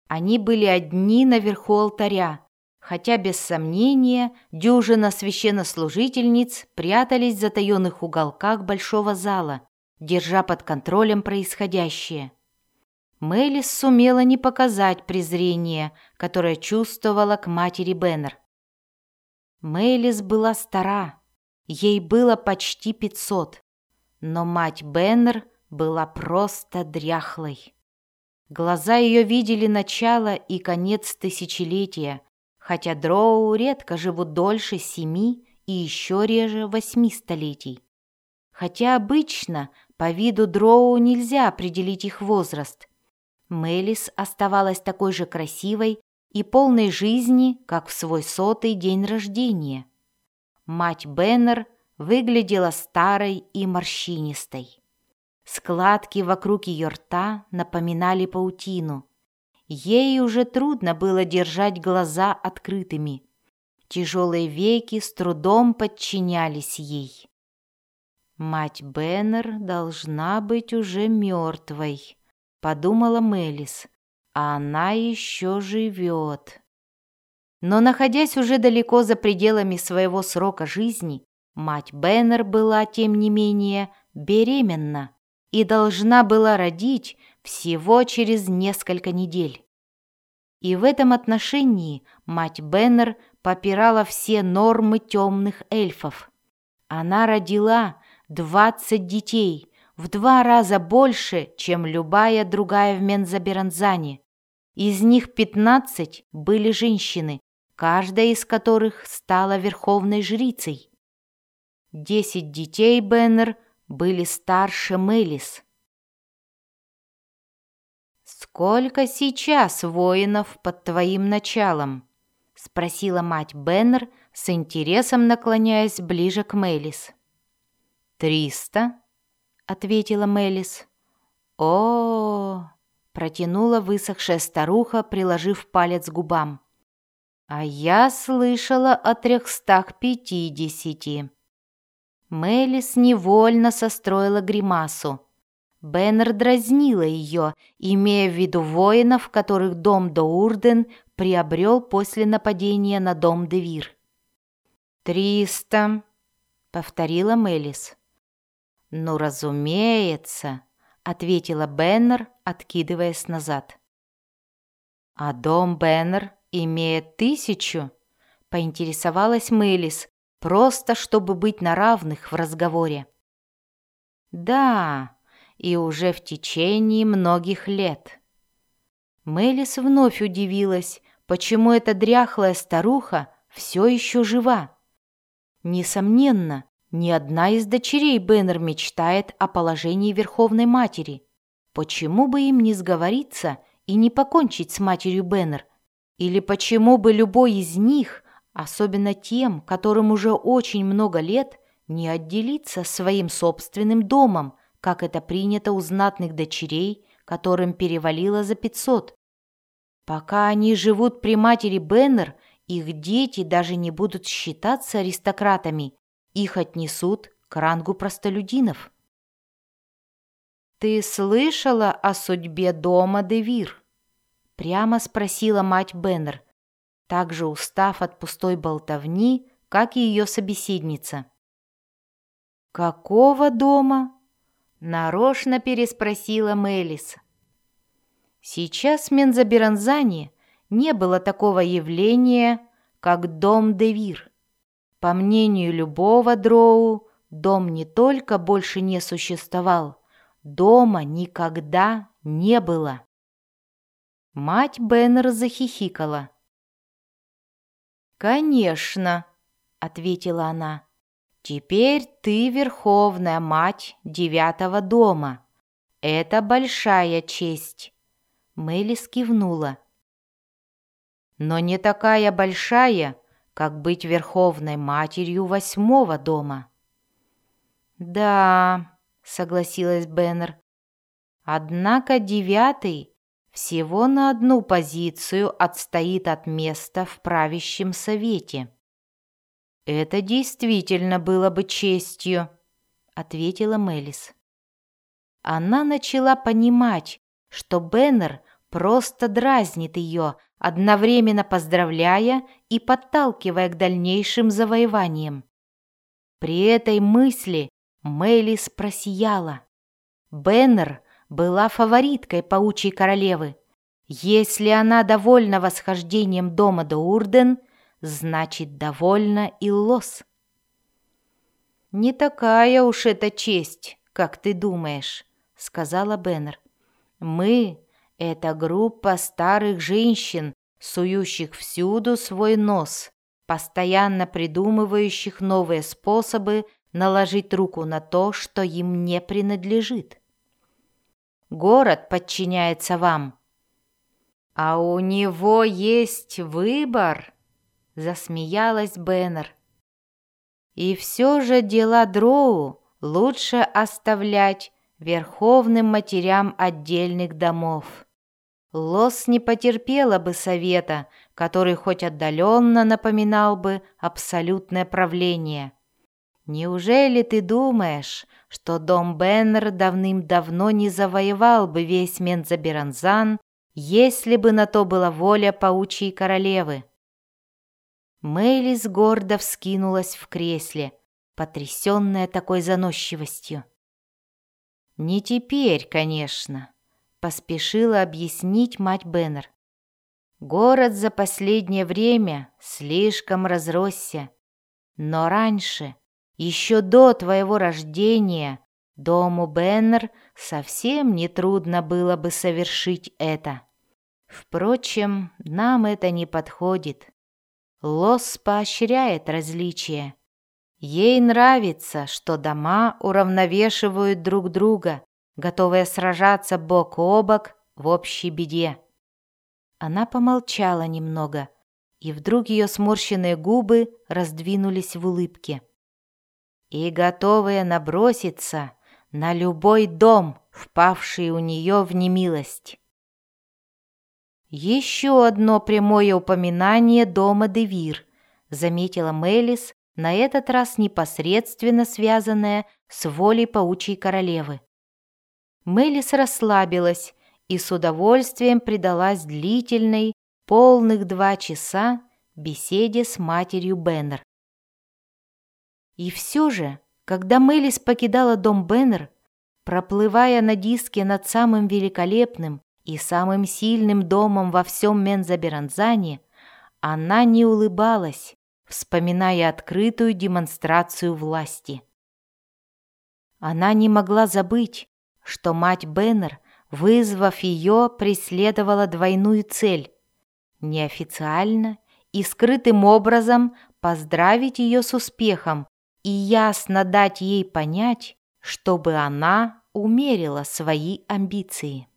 Они были одни наверху алтаря, хотя, без сомнения, дюжина священнослужительниц прятались в затаенных уголках большого зала, держа под контролем происходящее. Мэлис сумела не показать презрения, которое чувствовала к матери Беннер. Мэлис была стара, ей было почти 500, но мать Беннер была просто дряхлой. Глаза ее видели начало и конец тысячелетия, хотя дроу редко живут дольше 7 и еще реже 8 столетий. Хотя обычно по виду дроу нельзя определить их возраст. Мэлис оставалась такой же красивой и полной жизни, как в свой 100-й день рождения. Мать Беннер выглядела старой и морщинистой. Складки вокруг ее рта напоминали паутину. Ей уже трудно было держать глаза открытыми. Тяжелые веки с трудом подчинялись ей. «Мать Беннер должна быть уже мертвой», — подумала Мэлис, — «а она еще живет». Но, находясь уже далеко за пределами своего срока жизни, мать Беннер была, тем не менее, беременна и должна была родить всего через несколько недель. И в этом отношении мать Беннер попирала все нормы темных эльфов. Она родила 20 детей, в 2 раза больше, чем любая другая в Мензоберанзане. Из них 15 были женщины, каждая из которых стала верховной жрицей. 10 детей Беннер были старше Мэлис. «Сколько сейчас воинов под твоим началом?» — спросила мать Беннер, с интересом наклоняясь ближе к Мэлис. 300, — ответила Мэлис. О, протянула высохшая старуха, приложив палец к губам. «А я слышала о 350. Мэлис невольно состроила гримасу. Беннер дразнила ее, имея в виду воинов, которых дом Доурден приобрел после нападения на дом Девир. 300, — повторила Мэлис. «Ну, разумеется», — ответила Беннер, откидываясь назад. «А дом Беннер имеет 1000», — поинтересовалась Мэлис, просто чтобы быть на равных в разговоре. «Да, и уже в течение многих лет». Мэлис вновь удивилась, почему эта дряхлая старуха все еще жива. Несомненно, ни одна из дочерей Беннер мечтает о положении Верховной Матери. Почему бы им не сговориться и не покончить с матерью Беннер? Или почему бы любой из них, особенно тем, которым уже очень много лет, не отделиться своим собственным домом, как это принято у знатных дочерей, которым перевалило за 500? Пока они живут при матери Беннер, их дети даже не будут считаться аристократами, их отнесут к рангу простолюдинов. «Ты слышала о судьбе дома Девир?» — прямо спросила мать Беннер, также устав от пустой болтовни, как и ее собеседница. «Какого дома?» — нарочно переспросила Мэлис. Сейчас в Мензоберанзане не было такого явления, как дом Девир. По мнению любого дроу, дом не только больше не существовал, дома никогда не было. Мать Беннер захихикала. «Конечно», — ответила она, — «теперь ты верховная мать 9-го дома. Это большая честь». Мэлис кивнула. «Но не такая большая, как быть верховной матерью 8-го дома». «Да», — согласилась Беннер, — «однако 9-й всего на одну позицию отстоит от места в правящем совете». «Это действительно было бы честью», — ответила Мэлис. Она начала понимать, что Беннер просто дразнит ее, одновременно поздравляя и подталкивая к дальнейшим завоеваниям. При этой мысли Мэлис просияла. Беннер была фавориткой паучьей королевы. Если она довольна восхождением дома Доурден, значит, довольна и Лос. «Не такая уж это честь, как ты думаешь», — сказала Беннер. «Мы — это группа старых женщин, сующих всюду свой нос, постоянно придумывающих новые способы наложить руку на то, что им не принадлежит. Город подчиняется вам». «А у него есть выбор», — засмеялась Беннер. «И все же дела Дроу лучше оставлять верховным матерям отдельных домов. Лос не потерпела бы совета, который хоть отдаленно напоминал бы абсолютное правление. Неужели ты думаешь, что дом Беннер давным-давно не завоевал бы весь Мензаберанзан, если бы на то была воля паучьей королевы?» Мэлис гордо вскинулась в кресле, потрясенная такой заносчивостью. «Не теперь, конечно», — поспешила объяснить мать Беннер. «Город за последнее время слишком разросся. Но раньше, еще до твоего рождения, дому Беннер совсем нетрудно было бы совершить это. Впрочем, нам это не подходит. Лос поощряет различия. Ей нравится, что дома уравновешивают друг друга, готовые сражаться бок о бок в общей беде». Она помолчала немного, и вдруг ее сморщенные губы раздвинулись в улыбке. «И готовые наброситься на любой дом, впавший у нее в немилость». «Еще одно прямое упоминание дома Девир», — заметила Мэлис, на этот раз непосредственно связанная с волей паучьей королевы. Мэлис расслабилась и с удовольствием предалась длительной, полных 2 часа беседе с матерью Беннер. И все же, когда Мэлис покидала дом Беннер, проплывая на диске над самым великолепным и самым сильным домом во всем Мензаберанзане, она не улыбалась, вспоминая открытую демонстрацию власти. Она не могла забыть, что мать Беннер, вызвав ее, преследовала двойную цель – неофициально и скрытым образом поздравить ее с успехом и ясно дать ей понять, чтобы она умерила свои амбиции.